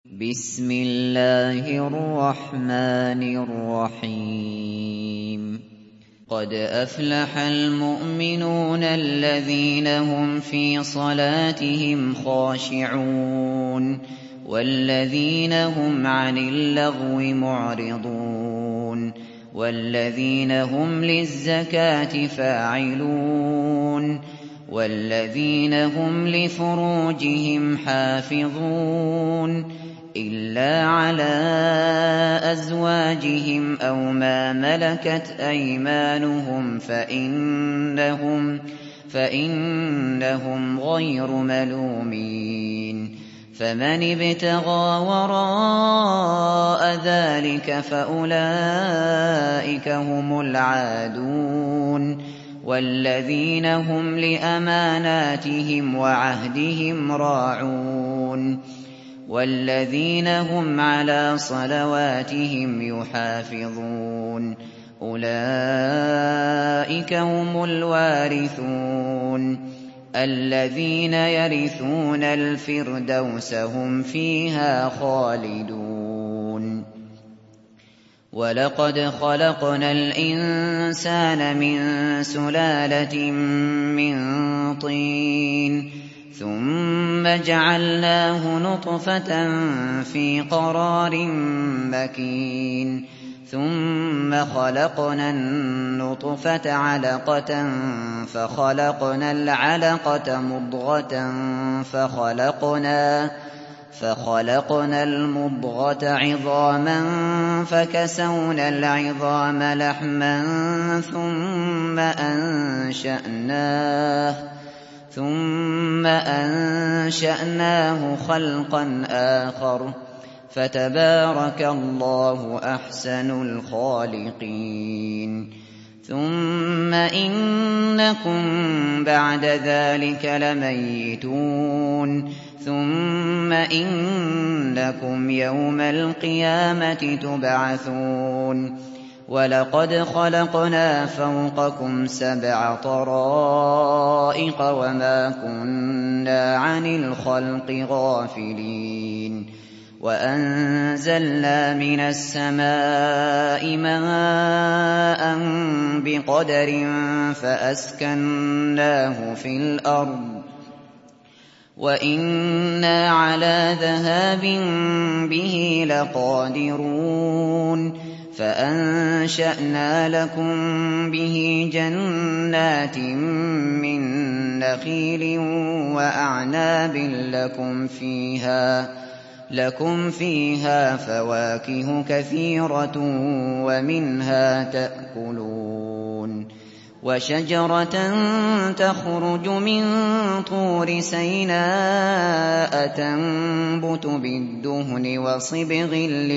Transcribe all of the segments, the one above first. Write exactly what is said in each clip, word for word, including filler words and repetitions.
بسم الله الرحمن الرحيم قد أفلح المؤمنون الذين هم في صلاتهم خاشعون والذين هم عن اللغو معرضون والذين هم للزكاة فاعلون والذين هم لفروجهم حافظون إلا على أزواجهم أو ما ملكت أيمانهم فإنهم, فإنهم غير ملومين فمن ابتغى وراء ذلك فأولئك هم العادون والذين هم لأماناتهم وعهدهم راعون والذين هم على صلواتهم يحافظون أولئك هم الوارثون الذين يرثون الفردوس هم فيها خالدون ولقد خلقنا الإنسان من سلالة من طين ثم جعلناه نطفة في قرار مكين ثم خلقنا النطفة علقة فخلقنا العلقة مضغة فخلقنا فخلقنا المضغة عظاما فكسونا العظام لحما ثم أنشأناه ثم أنشأناه خلقا آخر فتبارك الله أحسن الخالقين ثم إنكم بعد ذلك لميتون ثم إنكم يوم القيامة تبعثون ولقد خلقنا فوقكم سبع طرائق وما كنا عن الخلق غافلين وأنزلنا من السماء ماء بقدر فأسكناه في الأرض وإنا على ذهاب به لقادرون فأنشأنا لكم به جنات من نخيل وأعناب لكم فيها لكم فيها فواكه كثيرة ومنها تأكلون وشجرة تخرج من طور سيناء تنبت بالدهن وصبغ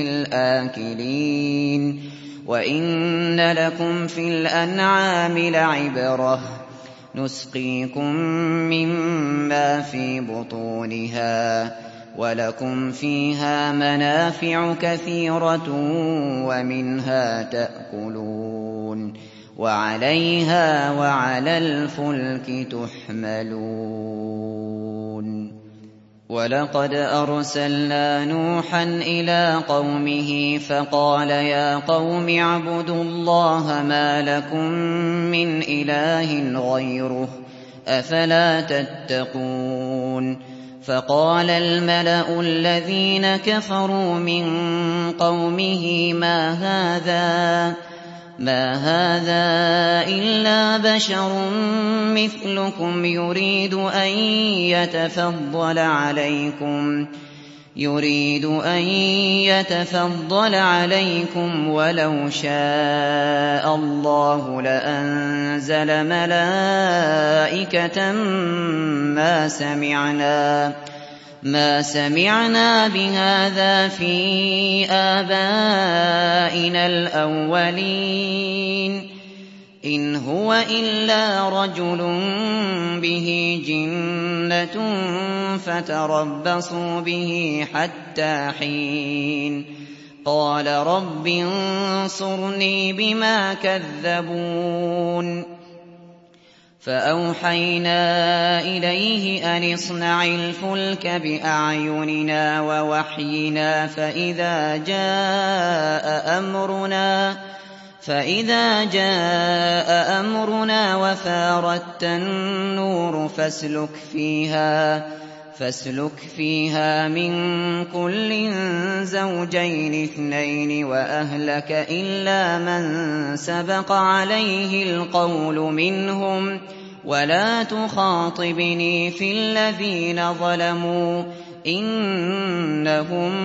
للآكلين وإن لكم في الأنعام لعبرة نسقيكم مما في بطونها ولكم فيها منافع كثيرة ومنها تأكلون وعليها وعلى الفلك تحملون ولقد أرسلنا نوحا إلى قومه فقال يا قوم اعبدوا الله ما لكم من إله غيره أفلا تتقون فقال الملأ الذين كفروا من قومه ما هذا ما هذا إلا بشر مثلكم يريد أن يتفضل عليكم يريد أن يتفضل عليكم ولو شاء الله لأنزل ملائكة ما سمعنا ما سمعنا بهذا في آبائنا الأولين إن هو إلا رجل به جنة فتربصوا به حتى حين قال رب انصرني بما كذبون فأوحينا إليه أن اصنع الفلك بأعيننا ووحينا فإذا جاء أمرنا فإذا جاء أمرنا وفارت النور فاسلك فيها فاسلك فيها من كل زوجين اثنين وأهلك إلا من سبق عليه القول منهم ولا تخاطبني في الذين ظلموا إنهم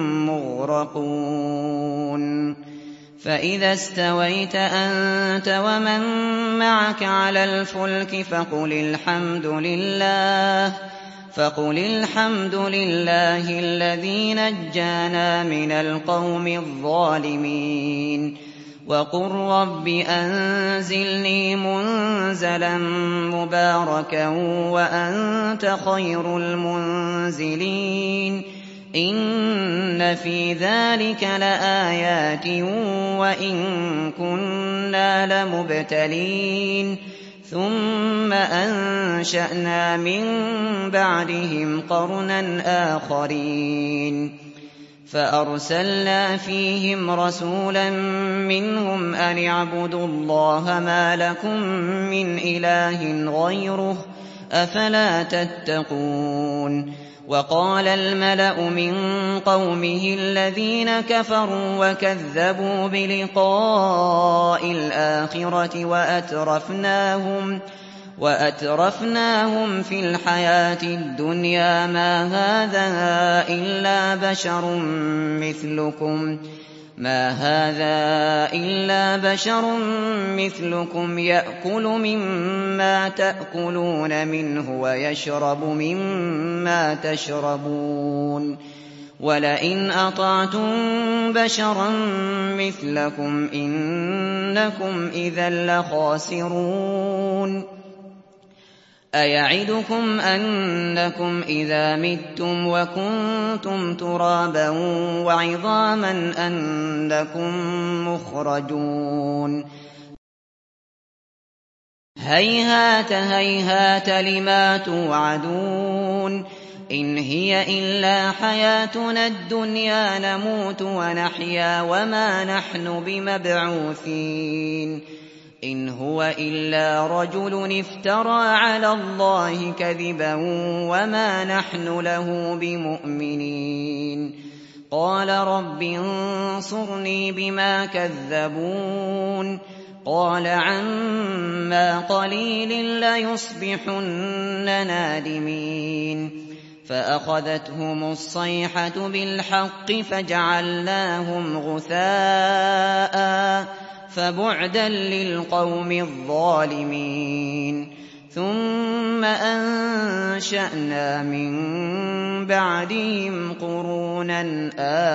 مغرقون فإذا استويت أنت ومن معك على الفلك فقل الحمد لله فقل الحمد لله الذي نجانا من القوم الظالمين وقل رب أنزلني منزلا مباركا وأنت خير المنزلين إن في ذلك لآيات وإن كنا لمبتلين ثم أنشأنا من بعدهم قرنا آخرين فأرسلنا فيهم رسولا منهم أن اعبدوا الله ما لكم من إله غيره أفلا تتقون وقال الملأ من قومه الذين كفروا وكذبوا بلقاء الآخرة وأترفناهم وأترفناهم في الحياة الدنيا ما هذا إلا بشر مثلكم ما هذا إلا بشر مثلكم يأكل مما تأكلون منه ويشرب مما تشربون ولئن أطعتم بشرا مثلكم إنكم إذا لخاسرون أيعدكم أنكم إذا متم وكنتم ترابا وعظاما أنكم مخرجون هيهات هيهات لما توعدون إن هي إلا حياتنا الدنيا نموت ونحيا وما نحن بمبعوثين إن هو إلا رجل افترى على الله كذبا وما نحن له بمؤمنين قال رب انصرني بما كذبون قال عما قليل ليصبحن نادمين فأخذتهم الصيحة بالحق فجعلناهم غثاء فبعدا للقوم الظالمين ثم أنشأنا من بعدهم قرونا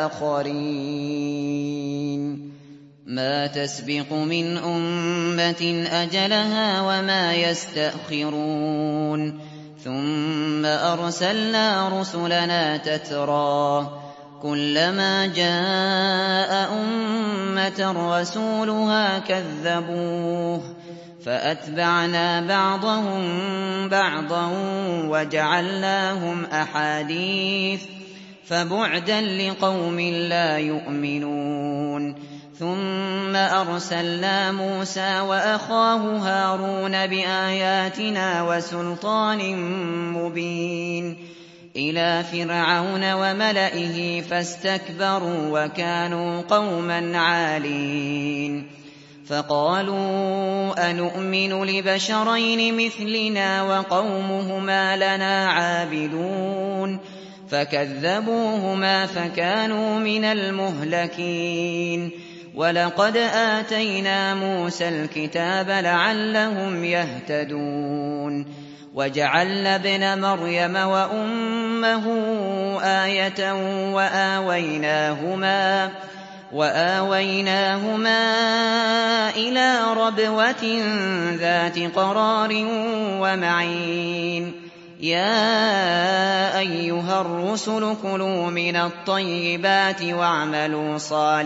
آخرين ما تسبق من أمة أجلها وما يستأخرون ثم أرسلنا رسلنا تترى كلما جاء أمة رسولها كذبوه فأتبعنا بعضهم بعضا وجعلناهم أحاديث فبعدا لقوم لا يؤمنون ثم أرسلنا موسى وأخاه هارون بآياتنا وسلطان مبين إلى فرعون وملئه فاستكبروا وكانوا قوما عالين فقالوا أنؤمن لبشرين مثلنا وقومهما لنا عابدون فكذبوهما فكانوا من المهلكين ولقد آتينا موسى الكتاب لعلهم يهتدون وجعلنا ابن مريم وأمه آية وآويناهما وآويناهما إلى ربوة ذات قرار ومعين يا أيها الرسل كلوا من الطيبات واعملوا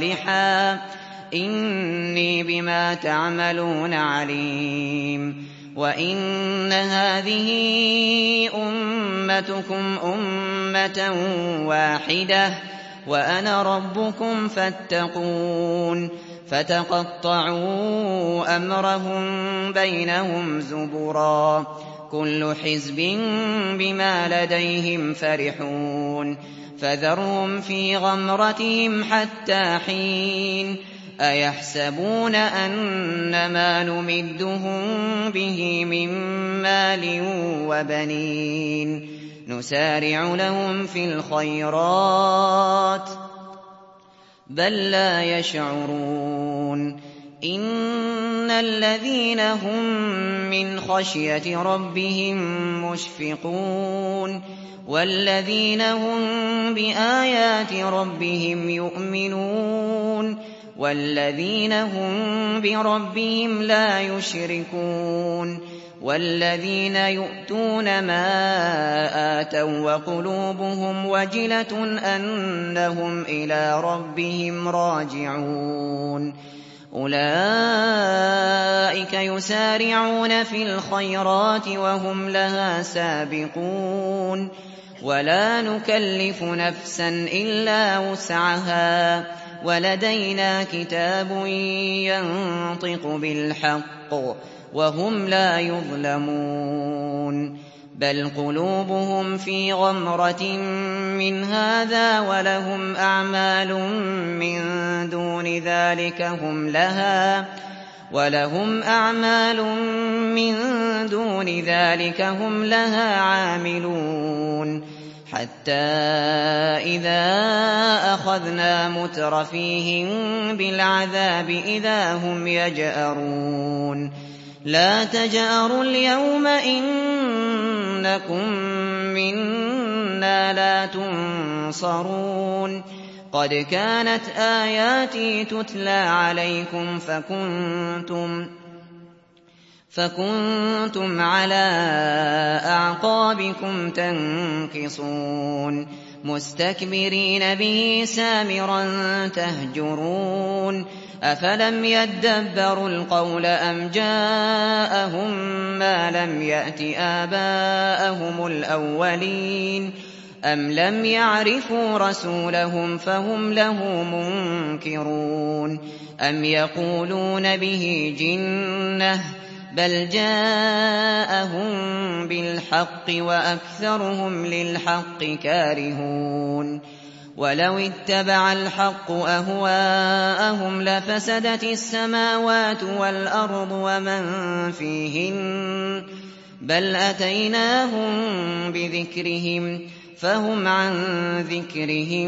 صالحا إني بما تعملون عليم وَإِنَّ هَٰذِهِ أُمَّتُكُمْ أُمَّةً وَاحِدَةً وَأَنَا رَبُّكُمْ فَاتَّقُونِ فَتَقَطَّعُوا أَمْرَهُم بَيْنَهُمْ زُبُرًا ۖ كُلُّ حِزْبٍ بِمَا لَدَيْهِمْ فَرِحُونَ فَذَرْهُمْ فِي غَمْرَتِهِمْ حَتَّىٰ حِينٍ أَيَحْسَبُونَ أَنَّمَا نُمِدُّهُم بِهِ مِن مَّالٍ وَبَنِينَ نُسَارِعُ لَهُمْ فِي الْخَيْرَاتِ بَل لَّا يَشْعُرُونَ إِنَّ الَّذِينَ هُم مِّنْ خَشْيَةِ رَبِّهِم مُّشْفِقُونَ وَالَّذِينَ هُم بِآيَاتِ رَبِّهِمْ يُؤْمِنُونَ وَالَّذِينَ هُم بِرَبِّهِمْ لَا يُشْرِكُونَ وَالَّذِينَ يُؤْتُونَ مَا آتَوا وَّقُلُوبُهُمْ وَجِلَةٌ أَنَّهُمْ إِلَىٰ رَبِّهِمْ راجعون أُولَٰئِكَ يُسَارِعُونَ فِي الْخَيْرَاتِ وَهُمْ لَهَا سَابِقُونَ وَلَا نُكَلِّفُ نَفْسًا إِلَّا وُسْعَهَا وَلَدَيْنَا كِتَابٌ يَنطِقُ بِالْحَقِّ وَهُمْ لَا يُظْلَمُونَ بَلْ قُلُوبُهُمْ فِي غَمْرَةٍ مِّنْ هَٰذَا وَلَهُمْ أَعْمَالٌ مِّن دُونِ ذَٰلِكَ هُمْ لَهَا وَلَهُمْ أَعْمَالٌ مِّن دُونِ ذَٰلِكَ هُمْ لَهَا عَامِلُونَ حَتَّىٰ إِذَا أَخَذْنَا مُتْرَفِيهِم بِالْعَذَابِ إِذَا هُمْ يَجْأَرُونَ لَا تَجْأَرُوا الْيَوْمَ إِنَّكُم مِّنَّا لَا تُنصَرُونَ قَدْ كَانَتْ آيَاتِي تُتْلَىٰ عَلَيْكُمْ فَكُنتُمْ فَكُنتُمْ عَلَىٰ أَعْقَابِكُمْ تَنكِصُونَ مُسْتَكْبِرِينَ بِهِ سَامِرًا تَهْجُرُونَ أَفَلَمْ يَدَّبَّرُوا الْقَوْلَ أَمْ جَاءَهُم مَّا لَمْ يَأْتِ آبَاءَهُمُ الْأَوَّلِينَ أَمْ لَمْ يَعْرِفُوا رَسُولَهُمْ فَهُمْ لَهُ مُنكِرُونَ أَمْ يَقُولُونَ بِهِ جِنَّةٌ بَلْ جَاءَهُم بِالْحَقِّ وَأَكْثَرُهُمْ لِلْحَقِّ كَارِهُونَ وَلَوِ اتَّبَعَ الْحَقُّ أَهْوَاءَهُمْ لَفَسَدَتِ السَّمَاوَاتُ وَالْأَرْضُ وَمَن فِيهِنَّ بَلْ أَتَيْنَاهُم بِذِكْرِهِمْ فَهُمْ عَن ذِكْرِهِم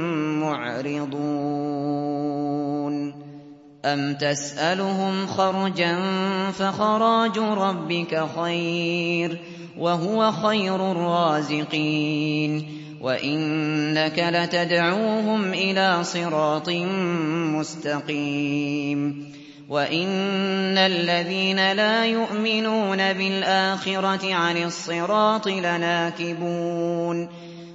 مُّعْرِضُونَ أَمْ تَسْأَلُهُمْ خَرْجًا فَخَرَاجُ رَبِّكَ خَيْرٌ وَهُوَ خَيْرُ الرَّازِقِينَ وَإِنَّكَ لَتَدْعُوهُمْ إِلَىٰ صِرَاطٍ مُّسْتَقِيمٍ وَإِنَّ الَّذِينَ لَا يُؤْمِنُونَ بِالْآخِرَةِ عَنِ الصِّرَاطِ لَنَاكِبُونَ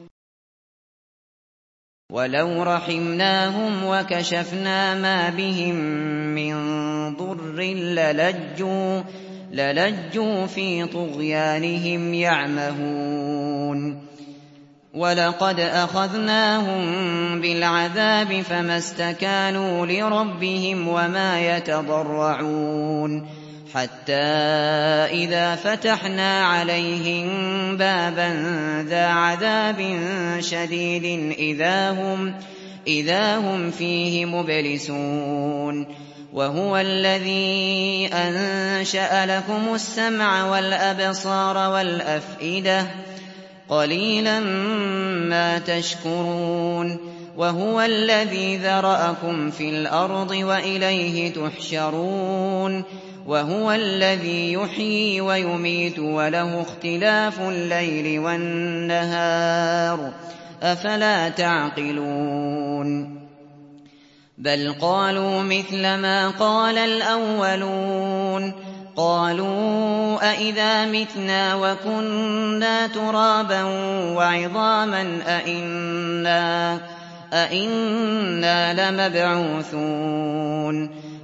وَلَوْ رَحِمْنَاهُمْ وَكَشَفْنَا مَا بِهِم مِّن ضُرٍّ لَّلَجُّوا لَلَجُّوا فِي طُغْيَانِهِمْ يَعْمَهُونَ وَلَقَدْ أَخَذْنَاهُم بِالْعَذَابِ فَمَا اسْتَكَانُوا لِرَبِّهِمْ وَمَا يَتَضَرَّعُونَ حَتَّىٰ إِذَا فَتَحْنَا عَلَيْهِم بَابًا ذَا عَذَابٍ شَدِيدٍ إِذَا هُمْ فِيهِ مُبْلِسُونَ وَهُوَ الَّذِي أَنشَأَ لَكُمُ السَّمْعَ وَالْأَبْصَارَ وَالْأَفْئِدَةَ قَلِيلًا مَّا تَشْكُرُونَ وَهُوَ الَّذِي ذَرَأَكُمْ فِي الْأَرْضِ وَإِلَيْهِ تُحْشَرُونَ وَهُوَ الَّذِي يُحْيِي وَيُمِيتُ وَلَهُ اخْتِلَافُ اللَّيْلِ وَالنَّهَارِ ۚ أَفَلَا تَعْقِلُونَ بَلْ قَالُوا مِثْلَ مَا قَالَ الْأَوَّلُونَ قَالُوا أَإِذَا مِتْنَا وَكُنَّا تُرَابًا وَعِظَامًا أَإِنَّا أَإِنَّا لَمَبْعُوثُونَ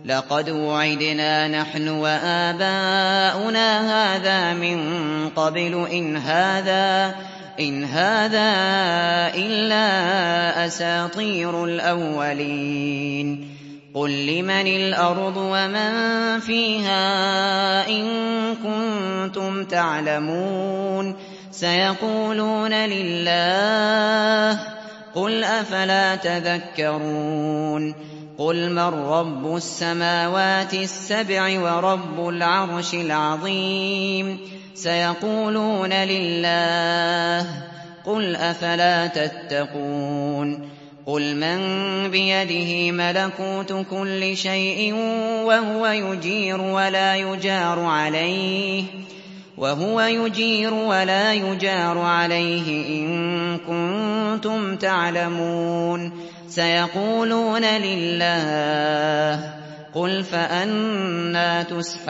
لقد وعدنا نحن وآباؤنا هذا من قبل إن هذا إن هذا إلا أساطير الأولين قل لمن الأرض ومن فيها إن كنتم تعلمون سيقولون لله قل أفلا تذكرون قل من رب السماوات السبع ورب العرش العظيم سيقولون لله قل أفلا تتقون قل من بيده ملكوت كل شيء وهو يجير ولا يجار عليه وهو يجير ولا يجار عليه إن كنتم تعلمون سيقولون لله قل فأنى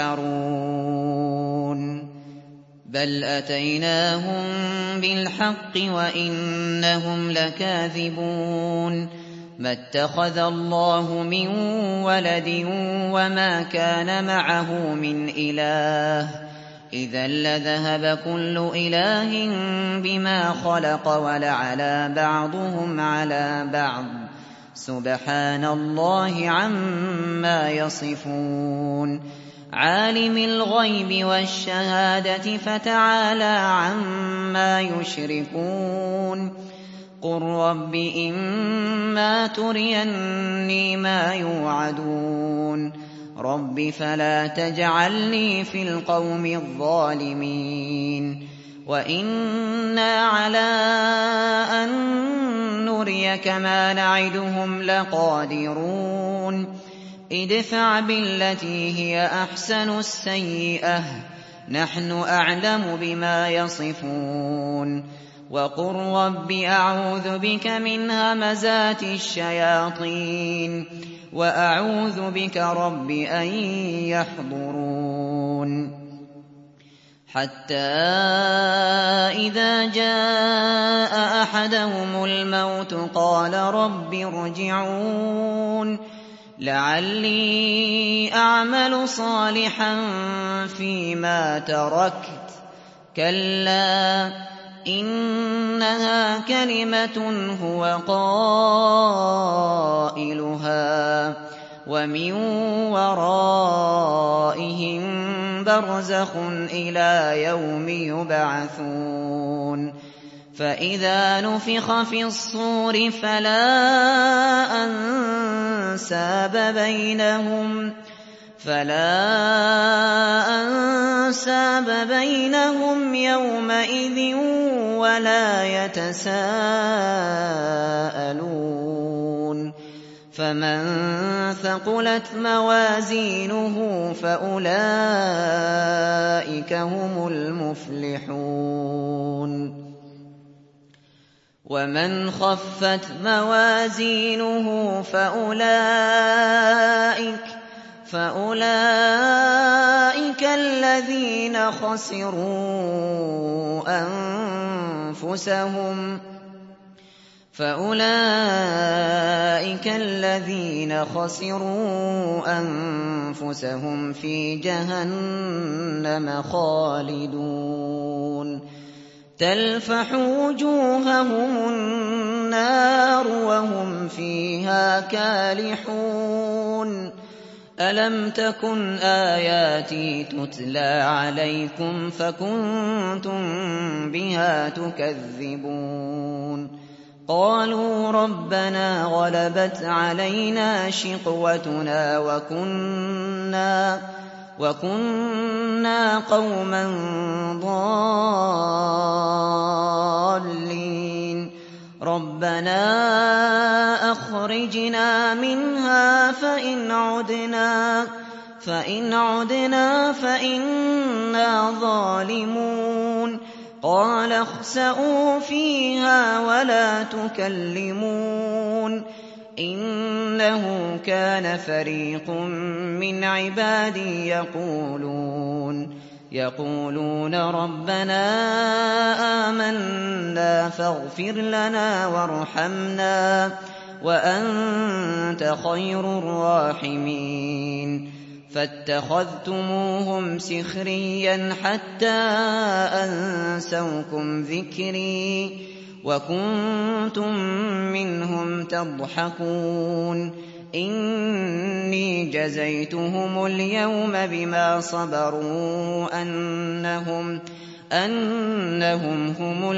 تسحرون بل أتيناهم بالحق وإنهم لكاذبون ما اتخذ الله من ولد وما كان معه من إله إذا لذهب كل إله بما خلق ولعلى بعضهم على بعض سبحان الله عما يصفون عالم الغيب والشهادة فتعالى عما يشركون قل رب إما تريني ما يوعدون رب فلا تجعلني في القوم الظالمين وإنا على أن نريك ما نعدهم لقادرون ادفع بالتي هي أحسن السيئة نحن أعلم بما يصفون وقل رب أعوذ بك من همزات الشياطين وأعوذ بك رب أن يحضرون حتى إذا جاء أحدهم الموت قال رب ارجعون لعلي أعمل صالحا فيما تركت كلا إنها كلمة هو قائلها ومن ورائهم برزخ إلى يوم يبعثون فإذا نفخ في الصور فلا أنساب بينهم فلا أنساب بينهم يومئذ ولا يتساءلون فمن ثقلت موازينه فأولئك هم المفلحون ومن خفت موازينه فأولئك فأولئك الذين خسروا أنفسهم فأولئك الذين خسروا أنفسهم في جهنم خالدون تلفح وجوههم النار وهم فيها كالحون ألم تكن آياتي تتلى عليكم فكنتم بها تكذبون قالوا ربنا غلبت علينا شقوتنا وكنا وكنا قوما ضالين ربنا أخرجنا منها فإن عدنا فإن عدنا فإنا ظالمون قال اخسئوا فيها ولا تكلمون إنه كان فريق من عبادي يقولون يقولون ربنا آمنا فاغفر لنا وارحمنا وأنت خير الراحمين فاتخذتموهم سخريا حتى أنسوكم ذكري وكنتم منهم تضحكون إني جزيتهم اليوم بما صبروا أنهم, أنهم هم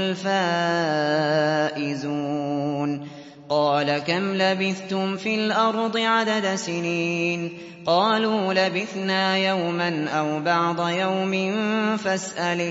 الفائزون قال كم لبثتم في الأرض عدد سنين قالوا لبثنا يوما أو بعض يوم فاسأل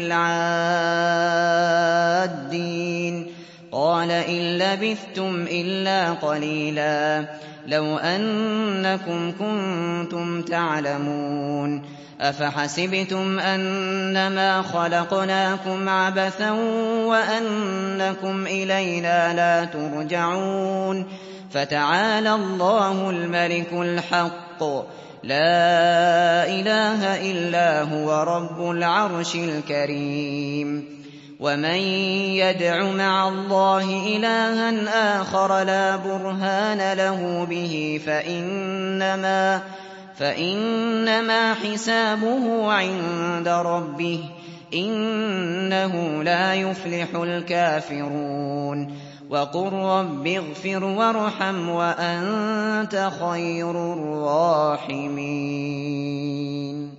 العادين قال إن لبثتم إلا قليلا لو أنكم كنتم تعلمون أفحسبتم أنما خلقناكم عبثا وأنكم إلينا لا ترجعون فتعالى الله الملك الحق لا إله إلا هو رب العرش الكريم ومن يدع مع الله إلها آخر لا برهان له به فإنما, فإنما حسابه عند ربه إنه لا يفلح الكافرون وقل رب اغفر وارحم وأنت خير الراحمين